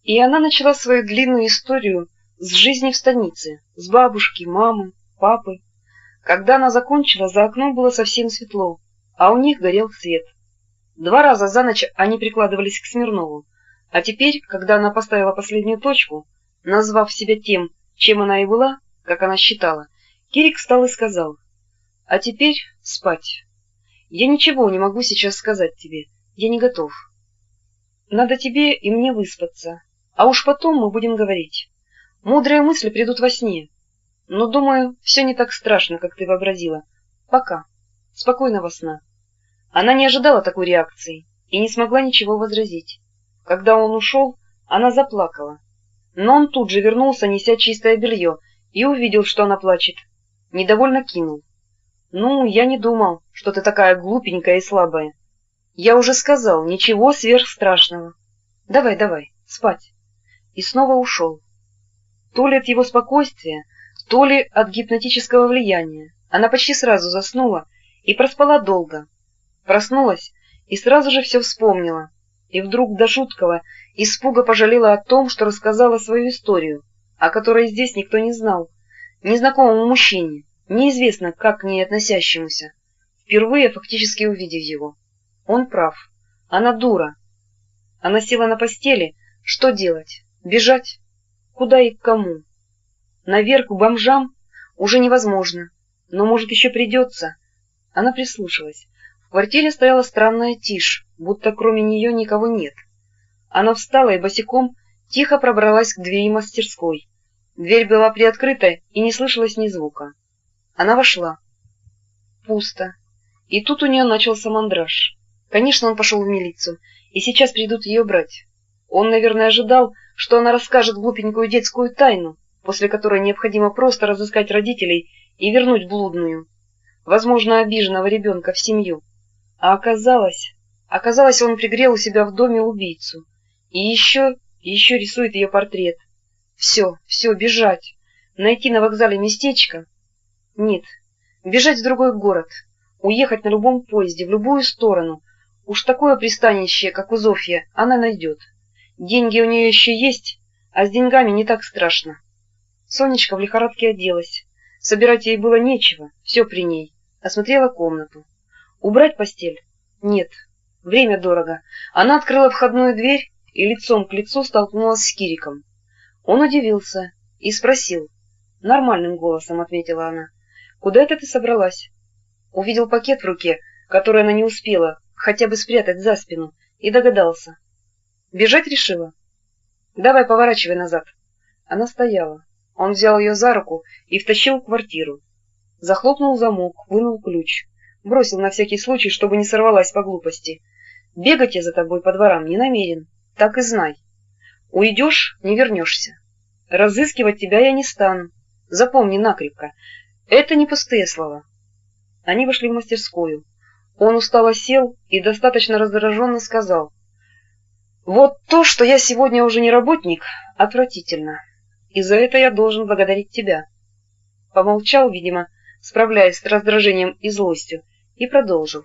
И она начала свою длинную историю с жизни в станице, с бабушки, мамы, папы. Когда она закончила, за окном было совсем светло, а у них горел свет. 2 раза за ночь они прикладывались к Смирнову, а теперь, когда она поставила последнюю точку, назвав себя тем, чем она и была, как она считала, Кирик встал и сказал: «А теперь спать. Я ничего не могу сейчас сказать тебе, я не готов. Надо тебе и мне выспаться, а уж потом мы будем говорить. Мудрые мысли придут во сне. Но, думаю, все не так страшно, как ты вообразила. Пока. Спокойного сна». Она не ожидала такой реакции и не смогла ничего возразить. Когда он ушел, она заплакала. Но он тут же вернулся, неся чистое белье, и увидел, что она плачет. Недовольно кинул: «Ну, я не думал, что ты такая глупенькая и слабая. Я уже сказал, ничего сверхстрашного. Давай, давай, спать». И снова ушел. То ли от его спокойствия, то ли от гипнотического влияния, она почти сразу заснула и проспала долго. Проснулась и сразу же все вспомнила, и вдруг до жуткого испуга пожалела о том, что рассказала свою историю, о которой здесь никто не знал, незнакомому мужчине, неизвестно как к ней относящемуся, впервые фактически увидев его. Он прав, она дура. Она села на постели. Что делать? Бежать? Куда и к кому? Наверх, к бомжам? Уже невозможно, но, может, еще придется. Она прислушалась. В квартире стояла странная тишь, будто кроме нее никого нет. Она встала и босиком тихо пробралась к двери мастерской. Дверь была приоткрыта, и не слышалось ни звука. Она вошла. Пусто. И тут у нее начался мандраж. Конечно, он пошел в милицию, и сейчас придут ее брать. Он, наверное, ожидал, что она расскажет глупенькую детскую тайну, после которой необходимо просто разыскать родителей и вернуть блудную, возможно, обиженного ребенка в семью. А оказалось, он пригрел у себя в доме убийцу. И еще рисует ее портрет. Все, бежать. Найти на вокзале местечко. Нет, бежать в другой город. Уехать на любом поезде, в любую сторону. Уж такое пристанище, как у Зофья, она найдет. Деньги у нее еще есть, а с деньгами не так страшно. Сонечка в лихорадке оделась. Собирать ей было нечего, все при ней. Осмотрела комнату. Убрать постель? Нет, время дорого. Она открыла входную дверь и лицом к лицу столкнулась с Кириком. Он удивился и спросил. Нормальным голосом ответила она: «Куда это ты собралась?» Увидел пакет в руке, который она не успела хотя бы спрятать за спину, и догадался. Бежать решила? Давай, поворачивай назад. Она стояла. Он взял ее за руку и втащил в квартиру. Захлопнул замок, вынул ключ. Бросил на всякий случай, чтобы не сорвалась по глупости. Бегать я за тобой по дворам не намерен, так и знай. Уйдешь — не вернешься. Разыскивать тебя я не стану. Запомни накрепко. Это не пустые слова. Они вошли в мастерскую. Он устало сел и достаточно раздраженно сказал: «Вот то, что я сегодня уже не работник, отвратительно. И за это я должен благодарить тебя». Помолчал, видимо, справляясь с раздражением и злостью, и продолжил.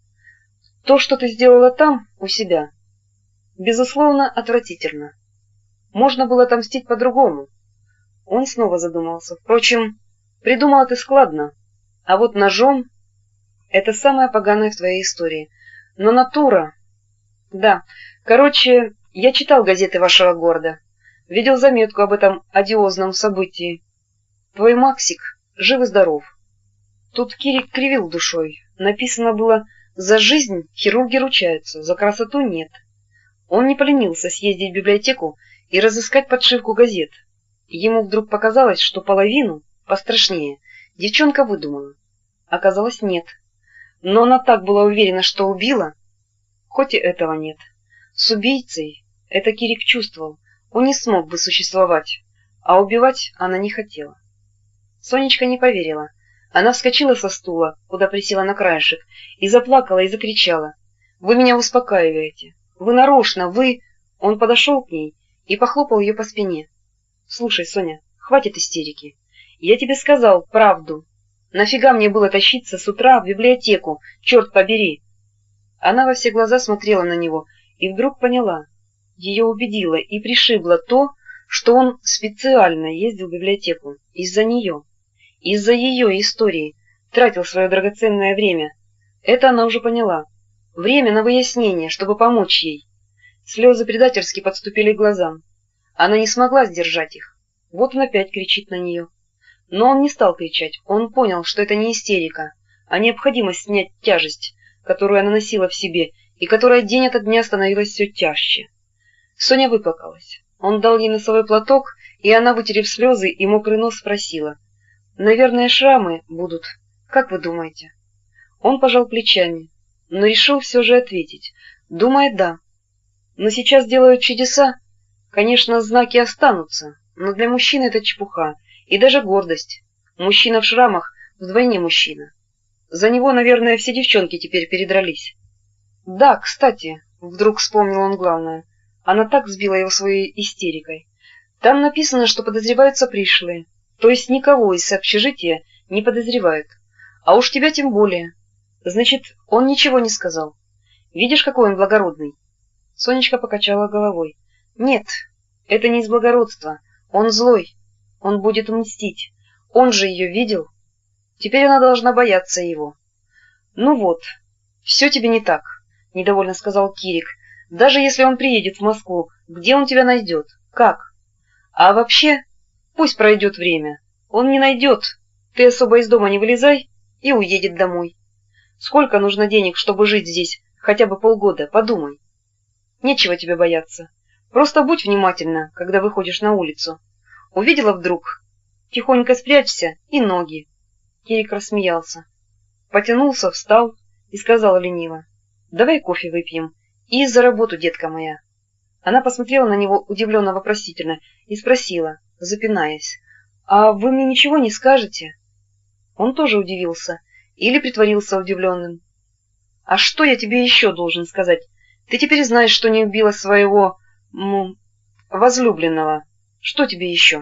«То, что ты сделала там, у себя, безусловно, отвратительно. Можно было отомстить по-другому». Он снова задумался. «Впрочем, придумала ты складно, а вот ножом — это самое поганое в твоей истории. Но натура... Да, короче, я читал газеты вашего города, видел заметку об этом одиозном событии. Твой Максик жив и здоров». Тут Кирик кривил душой. Написано было: «За жизнь хирурги ручаются, за красоту нет». Он не поленился съездить в библиотеку и разыскать подшивку газет. Ему вдруг показалось, что половину, пострашнее, девчонка выдумала. Оказалось, нет. Но она так была уверена, что убила, хоть и этого нет. С убийцей, это Кирик чувствовал, он не смог бы существовать, а убивать она не хотела. Сонечка не поверила. Она вскочила со стула, куда присела на краешек, и заплакала и закричала: «Вы меня успокаиваете! Вы нарочно, вы...» Он подошел к ней и похлопал ее по спине. «Слушай, Соня, хватит истерики. Я тебе сказал правду. Нафига мне было тащиться с утра в библиотеку, черт побери?» Она во все глаза смотрела на него и вдруг поняла. ее убедило и пришибло то, что он специально ездил в библиотеку из-за нее, из-за ее истории, тратил свое драгоценное время. Это она уже поняла. Время на выяснение, чтобы помочь ей. Слезы предательски подступили к глазам. Она не смогла сдержать их. Вот он опять кричит на нее. Но он не стал кричать. Он понял, что это не истерика, а необходимость снять тяжесть, которую она носила в себе, и которая день ото дня становилась все тяжче. Соня выплакалась. Он дал ей носовой платок, и она, вытерев слезы и мокрый нос, спросила: «Наверное, шрамы будут. Как вы думаете?» Он пожал плечами, но решил все же ответить. Думает, да. Но сейчас делают чудеса. Конечно, знаки останутся, но для мужчины это чепуха и даже гордость. Мужчина в шрамах вдвойне мужчина. За него, наверное, все девчонки теперь передрались. Да, кстати, вдруг вспомнил он главное. Она так сбила его своей истерикой. Там написано, что подозреваются пришлые, то есть никого из общежития не подозревают. А уж тебя тем более. Значит, он ничего не сказал. Видишь, какой он благородный? Сонечка покачала головой. Нет, это не из благородства. Он злой. Он будет мстить. Он же ее видел. Теперь она должна бояться его. Ну вот, все тебе не так, недовольно сказал Кирик. Даже если он приедет в Москву, где он тебя найдет? Как? А вообще, пусть пройдет время. Он не найдет. Ты особо из дома не вылезай и уедет домой. Сколько нужно денег, чтобы жить здесь хотя бы полгода? Подумай. Нечего тебе бояться. Просто будь внимательна, когда выходишь на улицу. Увидела вдруг? Тихонько спрячься и ноги. Кирик рассмеялся. Потянулся, встал и сказал лениво: «Давай кофе выпьем. И за работу, детка моя». Она посмотрела на него удивленно-вопросительно и спросила, запинаясь: «А вы мне ничего не скажете?» Он тоже удивился или притворился удивленным. «А что я тебе еще должен сказать? Ты теперь знаешь, что не убила своего... возлюбленного. Что тебе еще?»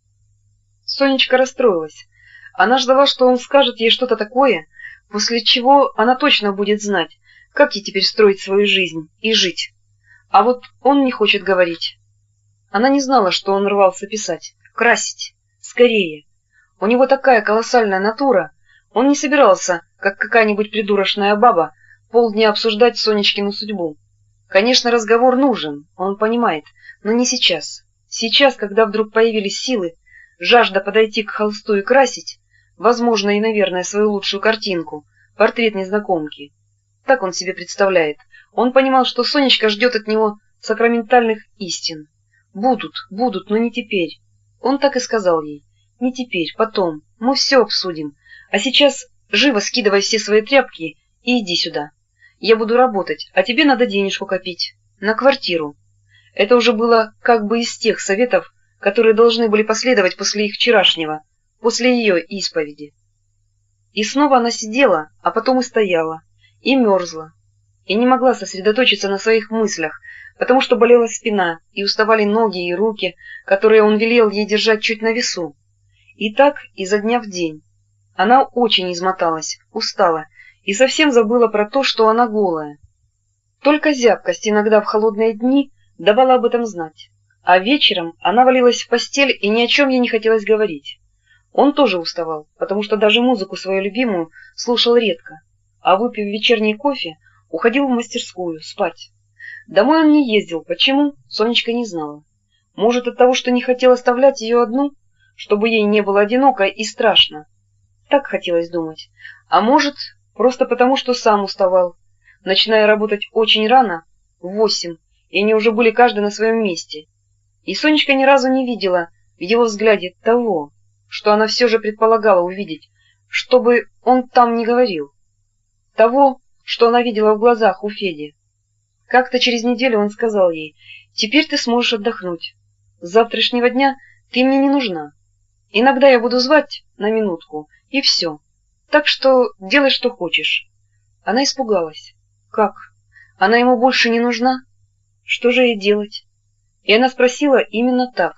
Сонечка расстроилась. Она ждала, что он скажет ей что-то такое, после чего она точно будет знать, как ей теперь строить свою жизнь и жить. А вот он не хочет говорить. Она не знала, что он рвался писать, красить, скорее. У него такая колоссальная натура. Он не собирался, как какая-нибудь придурочная баба, полдня обсуждать Сонечкину судьбу. Конечно, разговор нужен, он понимает, но не сейчас. Сейчас, когда вдруг появились силы, жажда подойти к холсту и красить, возможно, и, наверное, свою лучшую картинку, портрет незнакомки. Так он себе представляет. Он понимал, что Сонечка ждет от него сакраментальных истин. Будут, но не теперь. Он так и сказал ей. Не теперь, потом. Мы все обсудим. А сейчас живо скидывай все свои тряпки и иди сюда. Я буду работать, а тебе надо денежку копить. На квартиру. Это уже было как бы из тех советов, которые должны были последовать после их вчерашнего, после ее исповеди. И снова она сидела, а потом и стояла, и мерзла, и не могла сосредоточиться на своих мыслях, потому что болела спина, и уставали ноги и руки, которые он велел ей держать чуть на весу. И так изо дня в день. Она очень измоталась, устала, и совсем забыла про то, что она голая. Только зябкость иногда в холодные дни давала об этом знать, а вечером она валилась в постель, и ни о чем ей не хотелось говорить. Он тоже уставал, потому что даже музыку свою любимую слушал редко, а выпив вечерний кофе, уходил в мастерскую спать. Домой он не ездил. Почему? Сонечка не знала. Может, от того, что не хотел оставлять ее одну, чтобы ей не было одиноко и страшно. Так хотелось думать. А может, просто потому, что сам уставал, начиная работать очень рано, в 8, и они уже были каждый на своем месте. И Сонечка ни разу не видела в его взгляде того, что она все же предполагала увидеть, чтобы он там не говорил. Того, что она видела в глазах у Феди. Как-то через неделю он сказал ей: «Теперь ты сможешь отдохнуть. С завтрашнего дня ты мне не нужна. Иногда я буду звать на минутку, и все. Так что делай, что хочешь». Она испугалась. Как? Она ему больше не нужна? Что же ей делать? И она спросила именно так.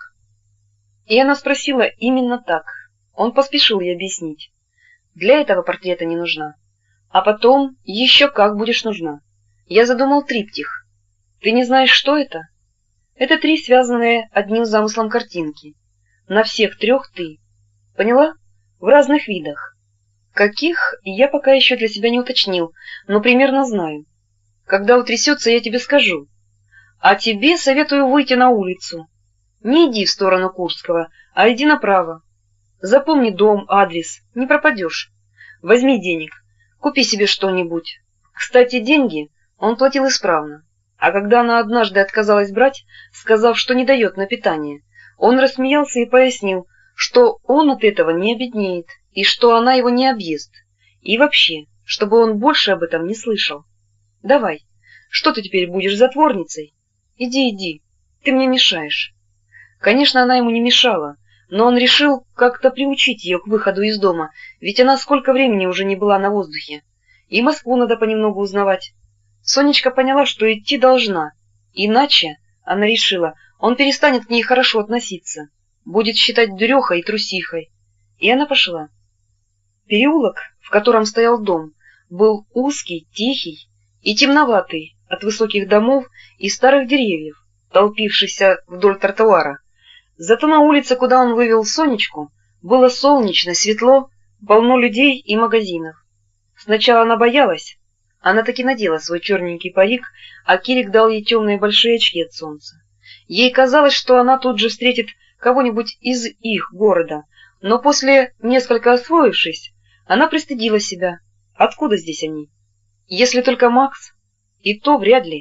Он поспешил ей объяснить. Для этого портрета не нужна. А потом еще как будешь нужна. Я задумал триптих. Ты не знаешь, что это? Это три связанные одним замыслом картинки. На всех трех ты. Поняла? В разных видах. Каких, я пока еще для себя не уточнил, но примерно знаю. Когда утрясется, я тебе скажу. А тебе советую выйти на улицу. Не иди в сторону Курского, а иди направо. Запомни дом, адрес, не пропадешь. Возьми денег, купи себе что-нибудь. Кстати, деньги он платил исправно. А когда она однажды отказалась брать, сказав, что не дает на питание, он рассмеялся и пояснил, что он от этого не обеднеет, и что она его не объест. И вообще, чтобы он больше об этом не слышал. Давай, что ты теперь будешь затворницей? Иди, иди, ты мне мешаешь. Конечно, она ему не мешала, но он решил как-то приучить ее к выходу из дома, ведь она сколько времени уже не была на воздухе. И Москву надо понемногу узнавать. Сонечка поняла, что идти должна, иначе, она решила, он перестанет к ней хорошо относиться, будет считать дурехой и трусихой. И она пошла. Переулок, в котором стоял дом, был узкий, тихий и темноватый от высоких домов и старых деревьев, толпившихся вдоль тротуара. Зато на улице, куда он вывел Сонечку, было солнечно, светло, полно людей и магазинов. Сначала она боялась. Она таки надела свой черненький парик, а Кирик дал ей темные большие очки от солнца. Ей казалось, что она тут же встретит кого-нибудь из их города, но после, несколько освоившись, она пристыдила себя. Откуда здесь они? Если только Макс, и то вряд ли.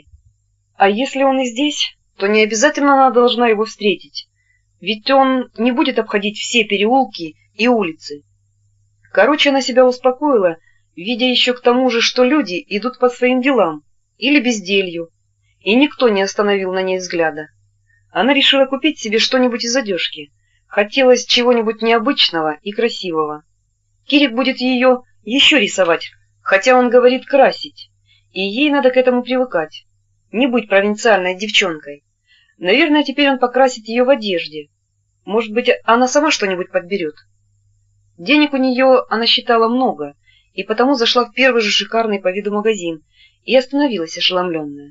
А если он и здесь, то не обязательно она должна его встретить, ведь он не будет обходить все переулки и улицы. Короче, она себя успокоила, видя еще к тому же, что люди идут по своим делам или безделью, и никто не остановил на ней взгляда. Она решила купить себе что-нибудь из одежки. Хотелось чего-нибудь необычного и красивого. Кирик будет ее еще рисовать, хотя он говорит красить, и ей надо к этому привыкать, не быть провинциальной девчонкой. Наверное, теперь он покрасит ее в одежде. Может быть, она сама что-нибудь подберет. Денег у нее, она считала, много, и потому зашла в первый же шикарный по виду магазин и остановилась ошеломленная.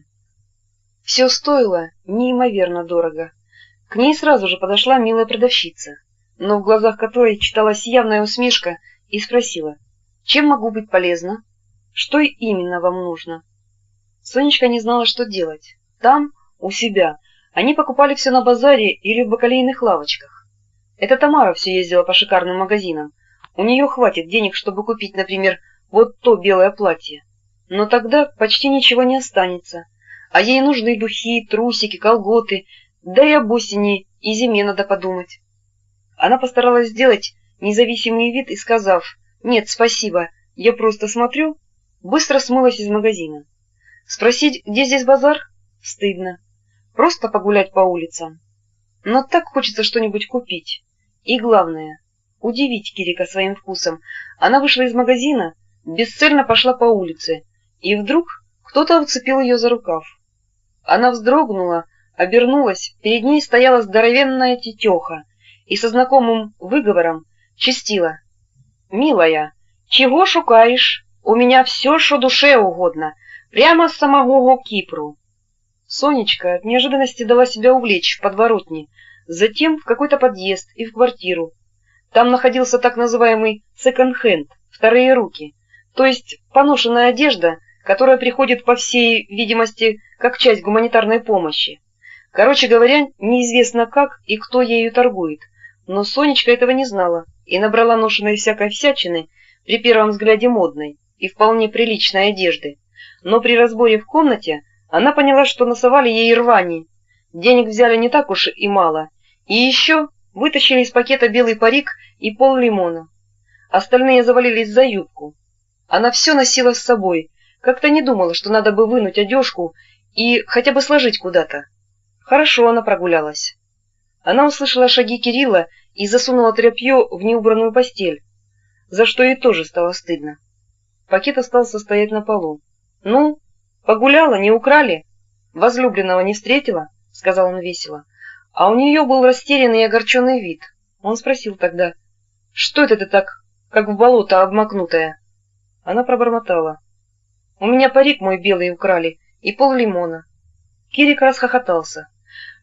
Все стоило неимоверно дорого. К ней сразу же подошла милая продавщица, но в глазах которой читалась явная усмешка, и спросила: «Чем могу быть полезна? Что именно вам нужно?» Сонечка не знала, что делать. Там, у себя, они покупали все на базаре или в бакалейных лавочках. Это Тамара все ездила по шикарным магазинам. У нее хватит денег, чтобы купить, например, вот то белое платье. Но тогда почти ничего не останется. А ей нужны духи, трусики, колготы, да и об осени и зиме надо подумать. Она постаралась сделать независимый вид и, сказав «Нет, спасибо, я просто смотрю», быстро смылась из магазина. Спросить, где здесь базар? Стыдно. Просто погулять по улицам. Но так хочется что-нибудь купить. И главное, удивить Кирика своим вкусом. Она вышла из магазина, бесцельно пошла по улице, и вдруг кто-то уцепил ее за рукав. Она вздрогнула, обернулась, перед ней стояла здоровенная тетеха и со знакомым выговором чистила: «Милая, чего шукаешь? У меня все, что душе угодно, прямо с самого Кипру». Сонечка от неожиданности дала себя увлечь в подворотне, затем в какой-то подъезд и в квартиру. Там находился так называемый секонд-хенд, вторые руки, то есть поношенная одежда, которая приходит, по всей видимости, как часть гуманитарной помощи. Короче говоря, неизвестно как и кто ею торгует, но Сонечка этого не знала и набрала ношеной всякой всячины, при первом взгляде модной и вполне приличной одежды, но при разборе в комнате она поняла, что насовали ей рвани. Денег взяли не так уж и мало, и еще вытащили из пакета белый парик и пол-лимона. Остальные завалились за юбку. Она все носила с собой, как-то не думала, что надо бы вынуть одежку и хотя бы сложить куда-то. Хорошо она прогулялась. Она услышала шаги Кирилла и засунула тряпье в неубранную постель, за что ей тоже стало стыдно. Пакет остался стоять на полу. «Ну, погуляла, не украли? Возлюбленного не встретила?» — сказал он весело. А у нее был растерянный и огорченный вид. Он спросил тогда: «Что это ты так, как в болото обмакнутая?» Она пробормотала: «У меня парик мой белый украли и пол-лимона». Кирик расхохотался.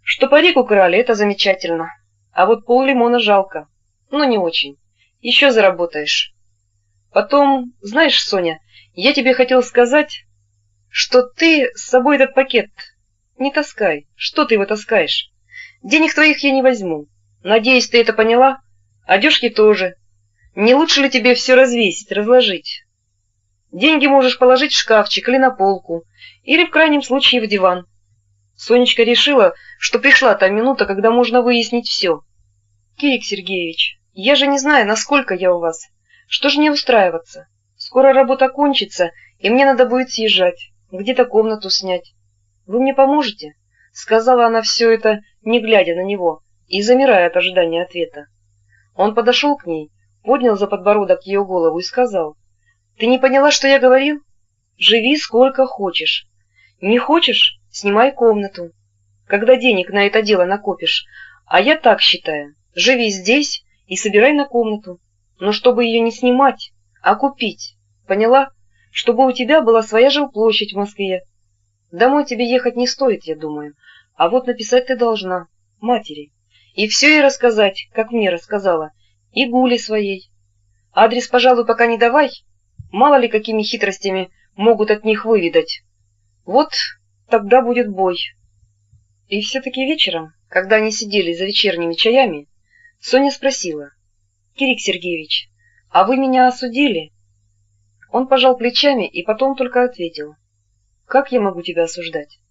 Что парик украли, это замечательно. А вот пол-лимона жалко. Ну, не очень. Еще заработаешь. Потом, знаешь, Соня, я тебе хотел сказать, что ты с собой этот пакет не таскай. Что ты его таскаешь? Денег твоих я не возьму. Надеюсь, ты это поняла? Одежки тоже. Не лучше ли тебе все развесить, разложить? Деньги можешь положить в шкафчик или на полку, или в крайнем случае в диван. Сонечка решила, что пришла та минута, когда можно выяснить все. Кирик Сергеевич, я же не знаю, насколько я у вас. Что же мне устраиваться? Скоро работа кончится, и мне надо будет съезжать, где-то комнату снять. Вы мне поможете? Сказала она все это, не глядя на него, и замирая от ожидания ответа. Он подошел к ней, поднял за подбородок ее голову и сказал: «Ты не поняла, что я говорил? Живи сколько хочешь. Не хочешь — снимай комнату. Когда денег на это дело накопишь, а я так считаю, живи здесь и собирай на комнату. Но чтобы ее не снимать, а купить. Поняла? Чтобы у тебя была своя жилплощадь в Москве. Домой тебе ехать не стоит, я думаю. А вот написать ты должна матери. И все ей рассказать, как мне рассказала, и Гуле своей. Адрес, пожалуй, пока не давай. Мало ли какими хитростями могут от них выведать. Вот тогда будет бой». И все-таки вечером, когда они сидели за вечерними чаями, Соня спросила: «Кирик Сергеевич, а вы меня осудили?» Он пожал плечами и потом только ответил: «Как я могу тебя осуждать?